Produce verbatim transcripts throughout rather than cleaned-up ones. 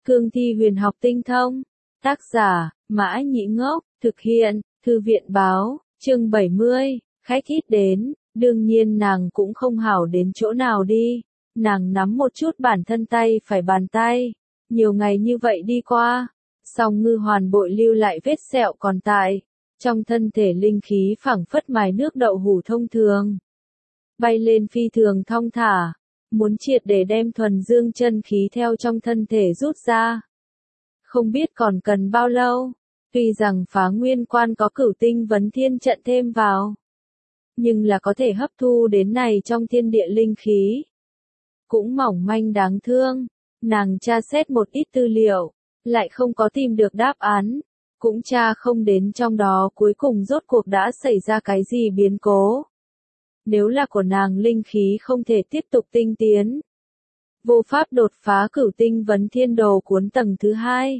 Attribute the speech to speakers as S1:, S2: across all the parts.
S1: Cương thi huyền học tinh thông. Tác giả, Mã Nhĩ Ngốc, thực hiện, Thư viện báo, chương bảy mươi, khách ít đến, đương nhiên nàng cũng không hảo đến chỗ nào đi. Nàng nắm một chút bản thân tay phải bàn tay, nhiều ngày như vậy đi qua, song ngư hoàn bội lưu lại vết sẹo còn tại, trong thân thể linh khí phảng phất mài nước đậu hũ thông thường. Bay lên phi thường thong thả, muốn triệt để đem thuần dương chân khí theo trong thân thể rút ra. Không biết còn cần bao lâu, tuy rằng phá nguyên quan có cửu tinh vấn thiên trận thêm vào, nhưng là có thể hấp thu đến này trong thiên địa linh khí. Cũng mỏng manh đáng thương, nàng tra xét một ít tư liệu, lại không có tìm được đáp án, cũng tra không đến trong đó cuối cùng rốt cuộc đã xảy ra cái gì biến cố. Nếu là của nàng linh khí không thể tiếp tục tinh tiến, vô pháp đột phá cửu tinh vấn thiên đồ cuốn tầng thứ hai.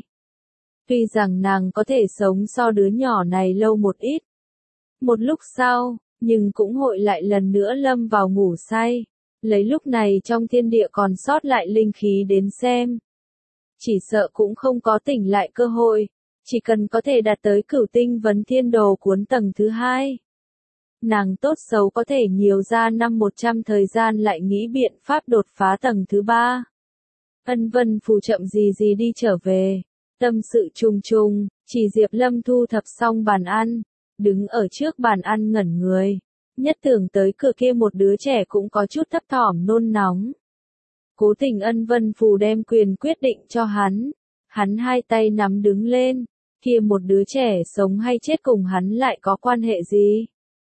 S1: Tuy rằng nàng có thể sống so đứa nhỏ này lâu một ít, một lúc sau, nhưng cũng hội lại lần nữa lâm vào ngủ say, lấy lúc này trong thiên địa còn sót lại linh khí đến xem. Chỉ sợ cũng không có tỉnh lại cơ hội, chỉ cần có thể đạt tới cửu tinh vấn thiên đồ cuốn tầng thứ hai. Nàng tốt xấu có thể nhiều ra năm một trăm thời gian lại nghĩ biện pháp đột phá tầng thứ ba. Ân Vân Phù chậm gì gì đi trở về, tâm sự trùng trùng, chỉ Diệp Lâm thu thập xong bàn ăn, đứng ở trước bàn ăn ngẩn người, nhất tưởng tới cửa kia một đứa trẻ cũng có chút thấp thỏm nôn nóng. Cố tình Ân Vân Phù đem quyền quyết định cho hắn, hắn hai tay nắm đứng lên, kia một đứa trẻ sống hay chết cùng hắn lại có quan hệ gì?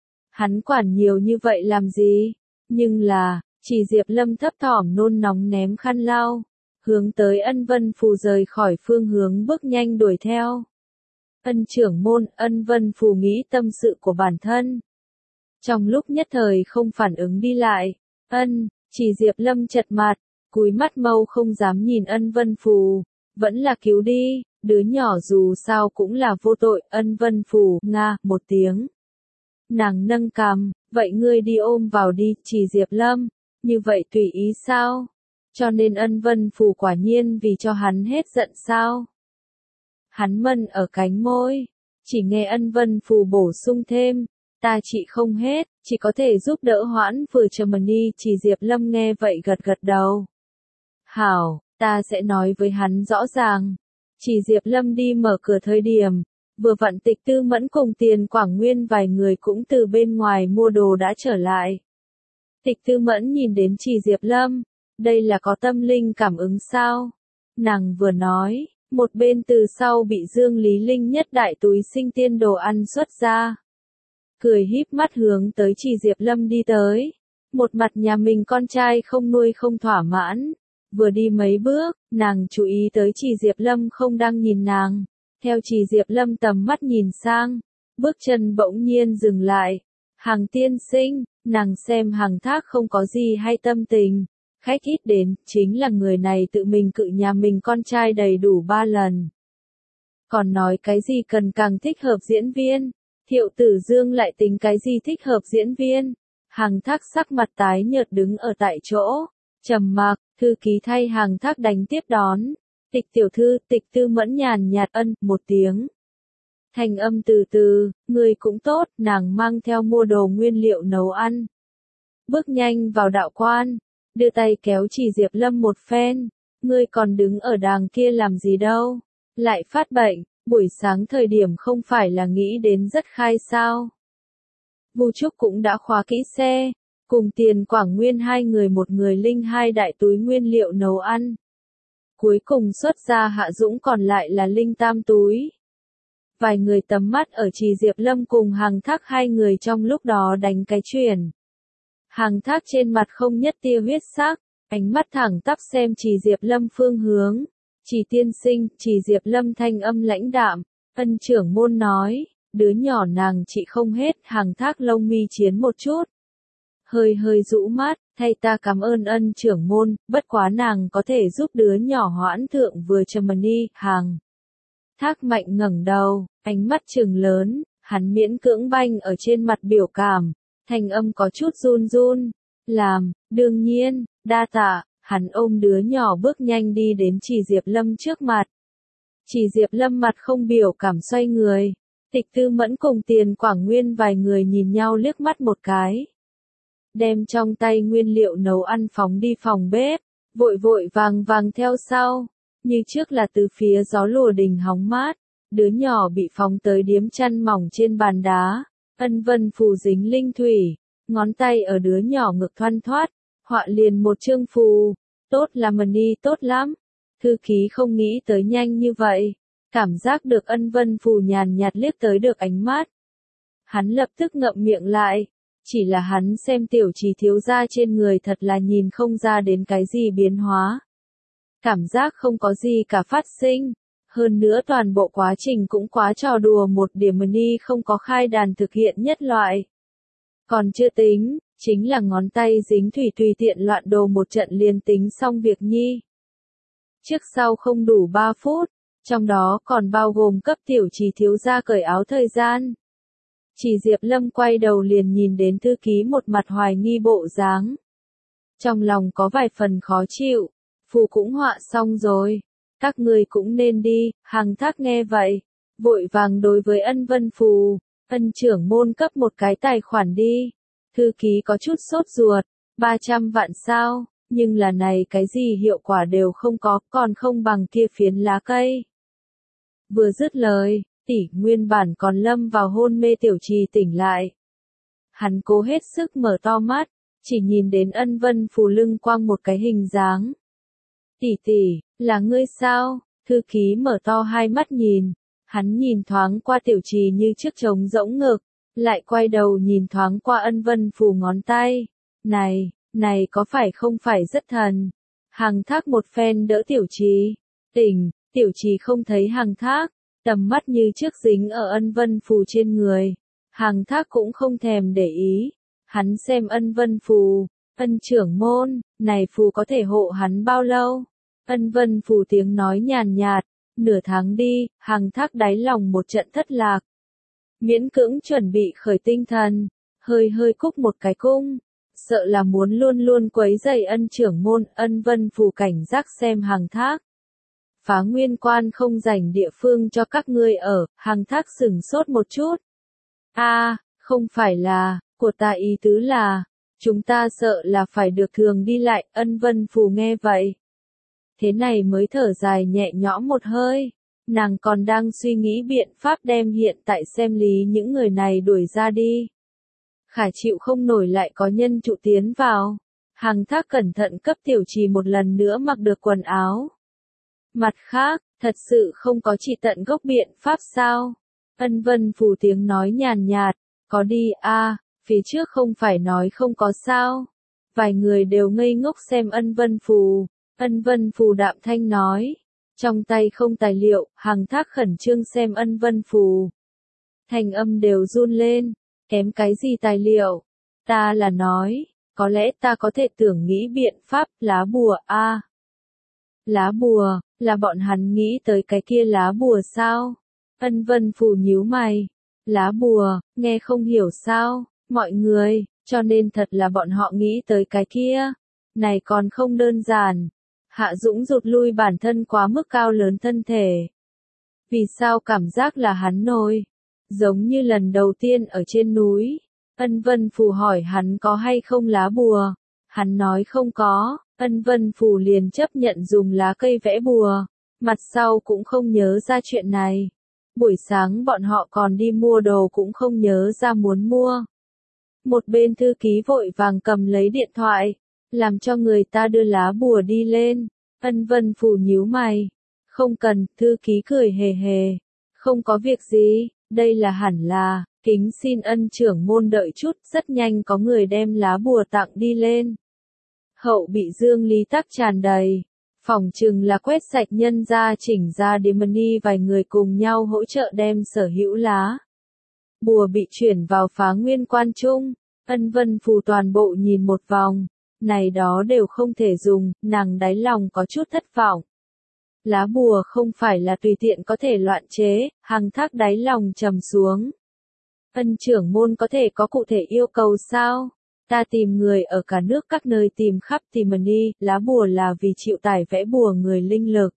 S1: Hắn quản nhiều như vậy làm gì? Nhưng là, chỉ Diệp Lâm thấp thỏm nôn nóng ném khăn lau, hướng tới Ân Vân Phù rời khỏi phương hướng bước nhanh đuổi theo. Ân trưởng môn, Ân Vân Phù nghĩ tâm sự của bản thân. Trong lúc nhất thời không phản ứng đi lại, ân, chỉ Diệp Lâm chật mặt, cúi mắt mâu không dám nhìn Ân Vân Phù, vẫn là cứu đi, đứa nhỏ dù sao cũng là vô tội. Ân Vân Phù, nga, một tiếng. Nàng nâng cằm, vậy ngươi đi ôm vào đi, chỉ Diệp Lâm, như vậy tùy ý sao? Cho nên Ân Vân Phù quả nhiên vì cho hắn hết giận sao? Hắn mân ở cánh môi, chỉ nghe Ân Vân Phù bổ sung thêm, ta trị không hết, chỉ có thể giúp đỡ hoãn vừa chờ mần đi. Chỉ Diệp Lâm nghe vậy gật gật đầu. Hảo, ta sẽ nói với hắn rõ ràng. Chỉ Diệp Lâm đi mở cửa thời điểm, vừa vặn Tịch Tư Mẫn cùng Tiền Quảng Nguyên vài người cũng từ bên ngoài mua đồ đã trở lại. Tịch Tư Mẫn nhìn đến Chỉ Diệp Lâm, đây là có tâm linh cảm ứng sao? Nàng vừa nói, một bên từ sau bị Dương Lý Linh nhất đại túi sinh tiên đồ ăn xuất ra. Cười híp mắt hướng tới Chỉ Diệp Lâm đi tới, một mặt nhà mình con trai không nuôi không thỏa mãn. Vừa đi mấy bước, nàng chú ý tới Chỉ Diệp Lâm không đang nhìn nàng, theo Chỉ Diệp Lâm tầm mắt nhìn sang, bước chân bỗng nhiên dừng lại. Hàng tiên sinh, nàng xem Hàng Thác không có gì hay tâm tình, khách ít đến, chính là người này tự mình cự nhà mình con trai đầy đủ ba lần. Còn nói cái gì cần càng thích hợp diễn viên, Thiệu Tử Dương lại tính cái gì thích hợp diễn viên. Hàng Thác sắc mặt tái nhợt đứng ở tại chỗ, trầm mặc. Thư ký thay Hàng Thác đánh tiếp đón. Tịch tiểu thư, Tịch Tư Mẫn nhàn nhạt ân, một tiếng. Thanh âm từ từ, người cũng tốt, nàng mang theo mua đồ nguyên liệu nấu ăn. Bước nhanh vào đạo quan, đưa tay kéo Chỉ Diệp Lâm một phen. Ngươi còn đứng ở đàng kia làm gì đâu? Lại phát bệnh, buổi sáng thời điểm không phải là nghĩ đến rất khai sao? Vu Trúc cũng đã khóa kỹ xe. Cùng Tiền Quảng Nguyên hai người một người linh hai đại túi nguyên liệu nấu ăn. Cuối cùng xuất ra Hạ Dũng còn lại là linh tam túi. Vài người tầm mắt ở Chỉ Diệp Lâm cùng Hàng Thác hai người trong lúc đó đánh cái chuyển. Hàng Thác trên mặt không nhất tia huyết sắc, ánh mắt thẳng tắp xem Chỉ Diệp Lâm phương hướng. Chỉ tiên sinh, Chỉ Diệp Lâm thanh âm lãnh đạm, Ân trưởng môn nói, đứa nhỏ nàng trị không hết. Hàng Thác lông mi chiến một chút. Hơi hơi rũ mắt, thay ta cảm ơn Ân trưởng môn, bất quá nàng có thể giúp đứa nhỏ hoãn thượng vừa chờ mần đi. Hàng Thác mạnh ngẩng đầu, ánh mắt trừng lớn, hắn miễn cưỡng banh ở trên mặt biểu cảm, thanh âm có chút run run, làm, đương nhiên, đa tạ. Hắn ôm đứa nhỏ bước nhanh đi đến Chỉ Diệp Lâm trước mặt. Chỉ Diệp Lâm mặt không biểu cảm xoay người. Tịch Tư Mẫn cùng Tiền Quảng Nguyên vài người nhìn nhau liếc mắt một cái. Đem trong tay nguyên liệu nấu ăn phóng đi phòng bếp, vội vội vàng vàng theo sau. Như trước là từ phía gió lùa đình hóng mát, đứa nhỏ bị phóng tới điếm chăn mỏng trên bàn đá. Ân Vân phù dính linh thủy, ngón tay ở đứa nhỏ ngực thoăn thoắt, họa liền một chương phù. Tốt là Mani tốt lắm. Thư ký không nghĩ tới nhanh như vậy. Cảm giác được Ân Vân phù nhàn nhạt liếc tới được ánh mắt. Hắn lập tức ngậm miệng lại. Chỉ là hắn xem tiểu Trì thiếu gia trên người thật là nhìn không ra đến cái gì biến hóa. Cảm giác không có gì cả phát sinh. Hơn nữa toàn bộ quá trình cũng quá trò đùa một điểm Mani không có khai đàn thực hiện nhất loại. Còn chưa tính, chính là ngón tay dính thủy tùy tiện loạn đồ một trận liền tính xong việc nhi. Trước sau không đủ ba phút, trong đó còn bao gồm cấp tiểu Trì thiếu gia cởi áo thời gian. Chỉ Diệp Lâm quay đầu liền nhìn đến thư ký một mặt hoài nghi bộ dáng. Trong lòng có vài phần khó chịu, phù cũng họa xong rồi, các người cũng nên đi. Hằng Thác nghe vậy, vội vàng đối với Ân Vân phù, Ân trưởng môn cấp một cái tài khoản đi. Thư ký có chút sốt ruột, ba trăm vạn sao, nhưng là này cái gì hiệu quả đều không có, còn không bằng kia phiến lá cây. Vừa dứt lời, tỷ nguyên bản còn lâm vào hôn mê tiểu Trì tỉnh lại. Hắn cố hết sức mở to mắt, chỉ nhìn đến Ân Vân phù lưng quăng một cái hình dáng. Tỷ tỷ, là ngươi sao? Thư ký mở to hai mắt nhìn, hắn nhìn thoáng qua tiểu Trì như chiếc trống rỗng ngực, lại quay đầu nhìn thoáng qua Ân Vân phù ngón tay. Này, này có phải không phải rất thần? Hằng Thác một phen đỡ tiểu Trì. Tỉnh, tiểu Trì không thấy Hằng Thác, tầm mắt như trước dính ở Ân Vân phù trên người. Hằng Thác cũng không thèm để ý. Hắn xem Ân Vân phù, Ân trưởng môn, này phù có thể hộ hắn bao lâu? Ân Vân phù tiếng nói nhàn nhạt, nửa tháng đi. Hằng Thác đáy lòng một trận thất lạc. Miễn cưỡng chuẩn bị khởi tinh thần, hơi hơi cúc một cái cung, sợ là muốn luôn luôn quấy rầy Ân trưởng môn. Ân Vân phù cảnh giác xem Hằng Thác. Phá Nguyên Quan không dành địa phương cho các ngươi ở. Hằng Thác sửng sốt một chút. A, à, không phải là, của ta ý tứ là, chúng ta sợ là phải được thường đi lại. Ân Vân phù nghe vậy, thế này mới thở dài nhẹ nhõm một hơi. Nàng còn đang suy nghĩ biện pháp đem hiện tại xem lý những người này đuổi ra đi. Khả chịu không nổi lại có nhân trụ tiến vào. Hằng Thác cẩn thận cấp tiểu Trì một lần nữa mặc được quần áo. Mặt khác, thật sự không có chỉ tận gốc biện pháp sao? Ân Vân phù tiếng nói nhàn nhạt, có đi a, à, phía trước không phải nói không có sao. Vài người đều ngây ngốc xem Ân Vân phù. Ân Vân phù đạm thanh nói, trong tay không tài liệu. Hằng Thác khẩn trương xem Ân Vân phù. Thành âm đều run lên, kém cái gì tài liệu? Ta là nói, có lẽ ta có thể tưởng nghĩ biện pháp. Lá bùa a. À. Lá bùa, là bọn hắn nghĩ tới cái kia lá bùa sao? Ân Vân phù nhíu mày. Lá bùa, nghe không hiểu sao, mọi người, cho nên thật là bọn họ nghĩ tới cái kia. Này còn không đơn giản. Hạ Dũng rụt lui bản thân quá mức cao lớn thân thể. Vì sao cảm giác là hắn nổi? Giống như lần đầu tiên ở trên núi. Ân Vân phù hỏi hắn có hay không lá bùa. Hắn nói không có. Ân Vân phù liền chấp nhận dùng lá cây vẽ bùa. Mặt sau cũng không nhớ ra chuyện này. Buổi sáng bọn họ còn đi mua đồ cũng không nhớ ra muốn mua. Một bên thư ký vội vàng cầm lấy điện thoại, làm cho người ta đưa lá bùa đi lên. Ân Vân phù nhíu mày. Không cần. Thư ký cười hề hề. Không có việc gì, đây là hẳn là, kính xin Ân trưởng môn đợi chút, rất nhanh có người đem lá bùa tặng đi lên. Hậu bị dương lý tắc tràn đầy. Phỏng chừng là quét sạch nhân ra chỉnh ra Dimani vài người cùng nhau hỗ trợ đem sở hữu lá bùa bị chuyển vào Phá Nguyên Quan chung. Ân Vân phù toàn bộ nhìn một vòng. Này đó đều không thể dùng, nàng đáy lòng có chút thất vọng. Lá bùa không phải là tùy tiện có thể loạn chế. Hằng Thác đáy lòng trầm xuống. Ân trưởng môn có thể có cụ thể yêu cầu sao? Ta tìm người ở cả nước các nơi tìm khắp tìm đi, lá bùa là vì chịu tải vẽ bùa người linh lực.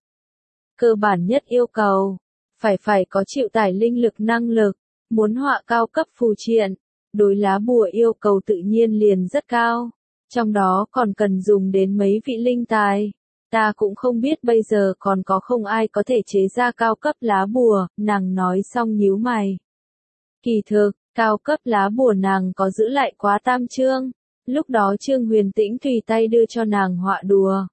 S1: Cơ bản nhất yêu cầu, phải phải có chịu tải linh lực năng lực, muốn họa cao cấp phù triện, đối lá bùa yêu cầu tự nhiên liền rất cao, trong đó còn cần dùng đến mấy vị linh tài. Ta cũng không biết bây giờ còn có không ai có thể chế ra cao cấp lá bùa, nàng nói xong nhíu mày. Kỳ thực, cao cấp lá bùa nàng có giữ lại quá tam chương, lúc đó Trương Huyền Tĩnh tùy tay đưa cho nàng họa đùa.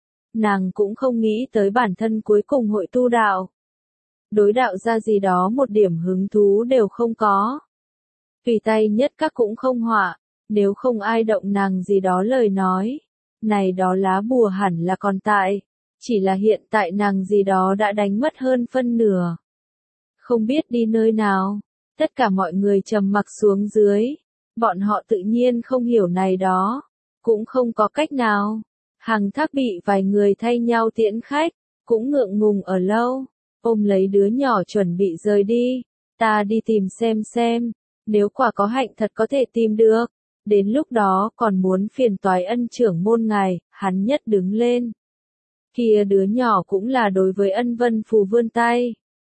S1: Nàng cũng không nghĩ tới bản thân cuối cùng hội tu đạo. Đối đạo ra gì đó một điểm hứng thú đều không có. Tùy tay nhất các cũng không họa, nếu không ai động nàng gì đó lời nói. Này đó lá bùa hẳn là còn tại, chỉ là hiện tại nàng gì đó đã đánh mất hơn phân nửa. Không biết đi nơi nào, tất cả mọi người trầm mặc xuống dưới, bọn họ tự nhiên không hiểu này đó, cũng không có cách nào. Hằng Thác bị vài người thay nhau tiễn khách, cũng ngượng ngùng ở lâu, ôm lấy đứa nhỏ chuẩn bị rời đi, ta đi tìm xem xem, nếu quả có hạnh thật có thể tìm được. Đến lúc đó còn muốn phiền toái ân trưởng môn ngài, hắn nhất đứng lên. Kia đứa nhỏ cũng là đối với ân vân phù vươn tay.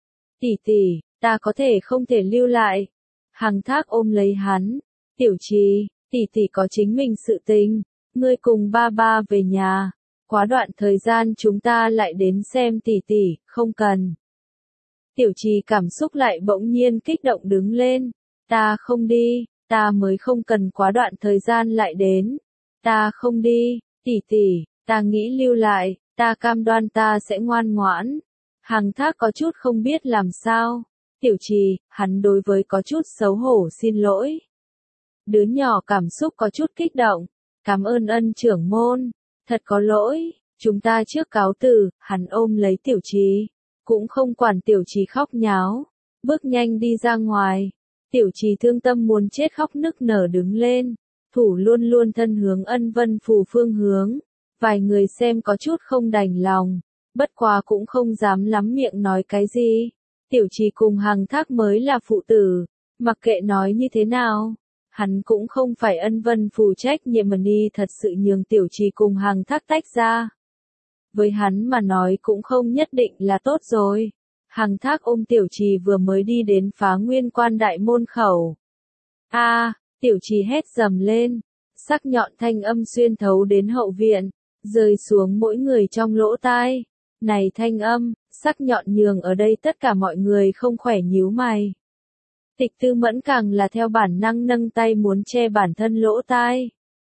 S1: Tỷ tỷ, ta có thể không thể lưu lại. Hằng Thác ôm lấy hắn. Tiểu Trì, tỷ tỷ có chính mình sự tình. Ngươi cùng ba ba về nhà. Quá đoạn thời gian chúng ta lại đến xem tỷ tỷ, không cần. Tiểu Trì cảm xúc lại bỗng nhiên kích động đứng lên. Ta không đi. Ta mới không cần quá đoạn thời gian lại đến. Ta không đi, tỷ tỷ, ta nghĩ lưu lại, ta cam đoan ta sẽ ngoan ngoãn. Hằng Thác có chút không biết làm sao. Tiểu Trì, hắn đối với có chút xấu hổ xin lỗi. Đứa nhỏ cảm xúc có chút kích động. Cảm ơn ân trưởng môn. Thật có lỗi, chúng ta trước cáo từ, hắn ôm lấy Tiểu Trì. Cũng không quản Tiểu Trì khóc nháo. Bước nhanh đi ra ngoài. Tiểu Trì thương tâm muốn chết khóc nức nở đứng lên, thủ luôn luôn thân hướng ân vân phù phương hướng. Vài người xem có chút không đành lòng, bất quá cũng không dám lắm miệng nói cái gì. Tiểu Trì cùng Hằng Thác mới là phụ tử, mặc kệ nói như thế nào, hắn cũng không phải ân vân phù trách nhiệm mà đi thật sự nhường Tiểu Trì cùng Hằng Thác tách ra. Với hắn mà nói cũng không nhất định là tốt rồi. Hằng Thác ôm Tiểu Trì vừa mới đi đến Phá Nguyên Quan đại môn khẩu. A, à, Tiểu Trì hét dầm lên, sắc nhọn thanh âm xuyên thấu đến hậu viện, rơi xuống mỗi người trong lỗ tai. Này thanh âm, sắc nhọn nhường ở đây tất cả mọi người không khỏe nhíu mày. Tịch Tư Mẫn càng là theo bản năng nâng tay muốn che bản thân lỗ tai.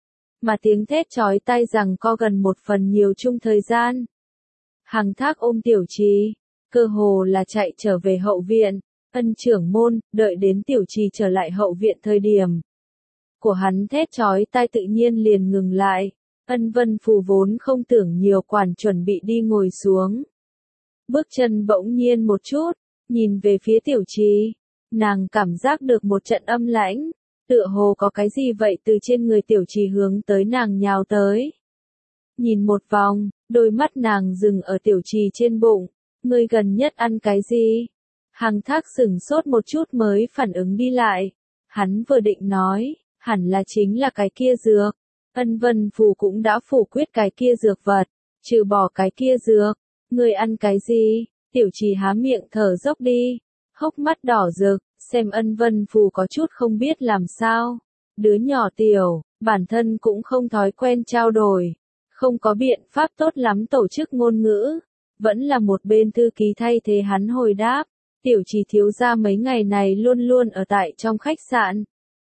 S1: Mà tiếng thét chói tai rằng co gần một phần nhiều chung thời gian. Hằng Thác ôm Tiểu Trì. Cơ hồ là chạy trở về hậu viện, ân trưởng môn, đợi đến Tiểu Trì trở lại hậu viện thời điểm. Của hắn thét chói tai tự nhiên liền ngừng lại, ân vân phù vốn không tưởng nhiều quản chuẩn bị đi ngồi xuống. Bước chân bỗng nhiên một chút, nhìn về phía Tiểu Trì, nàng cảm giác được một trận âm lãnh, tựa hồ có cái gì vậy từ trên người Tiểu Trì hướng tới nàng nhào tới. Nhìn một vòng, đôi mắt nàng dừng ở Tiểu Trì trên bụng. Ngươi gần nhất ăn cái gì? Hằng Thác sửng sốt một chút mới phản ứng đi lại. Hắn vừa định nói, hẳn là chính là cái kia dược. Ân vân phù cũng đã phủ quyết cái kia dược vật, trừ bỏ cái kia dược. Ngươi ăn cái gì? Tiểu Trì há miệng thở dốc đi, hốc mắt đỏ rực, xem ân vân phù có chút không biết làm sao. Đứa nhỏ tiểu, bản thân cũng không thói quen trao đổi, không có biện pháp tốt lắm tổ chức ngôn ngữ. Vẫn là một bên thư ký thay thế hắn hồi đáp, Tiểu Trì thiếu gia mấy ngày này luôn luôn ở tại trong khách sạn.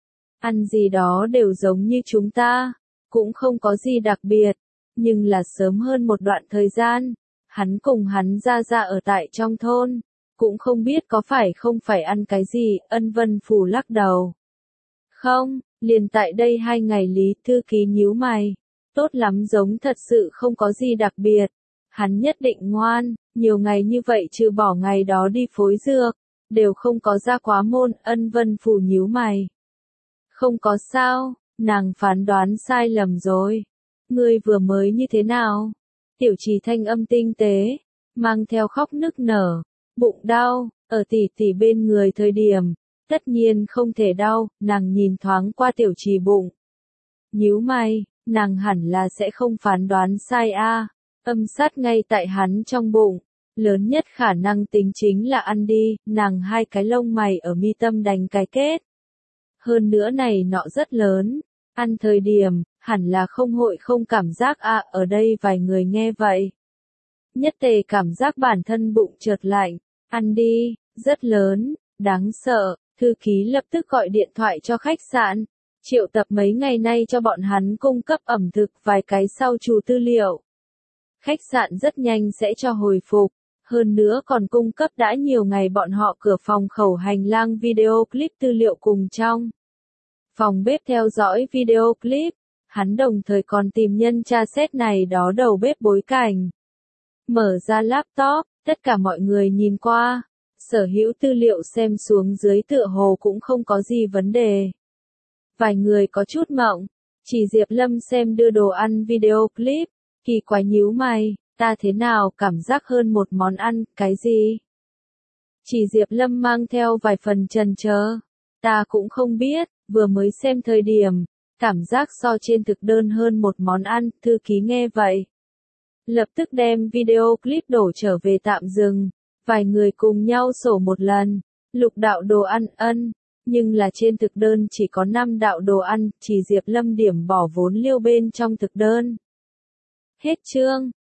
S1: Ăn gì đó đều giống như chúng ta, cũng không có gì đặc biệt, nhưng là sớm hơn một đoạn thời gian, hắn cùng hắn ra ra ở tại trong thôn, cũng không biết có phải không phải ăn cái gì, ân vân phù lắc đầu. Không, liền tại đây hai ngày Lý thư ký nhíu mày, tốt lắm giống thật sự không có gì đặc biệt. Hắn nhất định ngoan, nhiều ngày như vậy trừ bỏ ngày đó đi phối dược, đều không có ra quá môn, ân vân phù nhíu mày. Không có sao, nàng phán đoán sai lầm rồi. Ngươi vừa mới như thế nào? Tiểu Trì thanh âm tinh tế, mang theo khóc nức nở, bụng đau, ở tỷ tỷ bên người thời điểm, tất nhiên không thể đau, nàng nhìn thoáng qua Tiểu Trì bụng. Nhíu mày, nàng hẳn là sẽ không phán đoán sai a. Âm sát ngay tại hắn trong bụng. Lớn nhất khả năng tính chính là ăn đi, nàng hai cái lông mày ở mi tâm đánh cái kết. Hơn nữa này nọ rất lớn. Ăn thời điểm, hẳn là không hội không cảm giác a. Ở đây vài người nghe vậy. Nhất tề cảm giác bản thân bụng trượt lạnh. Ăn đi, rất lớn, đáng sợ. Thư ký lập tức gọi điện thoại cho khách sạn. Triệu tập mấy ngày nay cho bọn hắn cung cấp ẩm thực vài cái sau chù tư liệu. Khách sạn rất nhanh sẽ cho hồi phục. Hơn nữa còn cung cấp đã nhiều ngày bọn họ cửa phòng khẩu hành lang video clip tư liệu cùng trong. Phòng bếp theo dõi video clip. Hắn đồng thời còn tìm nhân tra xét này đó đầu bếp bối cảnh. Mở ra laptop, tất cả mọi người nhìn qua. Sở hữu tư liệu xem xuống dưới tựa hồ cũng không có gì vấn đề. Vài người có chút mộng. Chỉ Diệp Lâm xem đưa đồ ăn video clip. Kỳ quái nhíu mày, ta thế nào cảm giác hơn một món ăn, cái gì? Chỉ Diệp Lâm mang theo vài phần chần chờ. Ta cũng không biết, vừa mới xem thời điểm. Cảm giác so trên thực đơn hơn một món ăn, thư ký nghe vậy. Lập tức đem video clip đổ trở về tạm dừng. Vài người cùng nhau sổ một lần. Lục đạo đồ ăn ân. Nhưng là trên thực đơn chỉ có năm đạo đồ ăn, chỉ Diệp Lâm điểm bỏ vốn liêu bên trong thực đơn. Hết chương.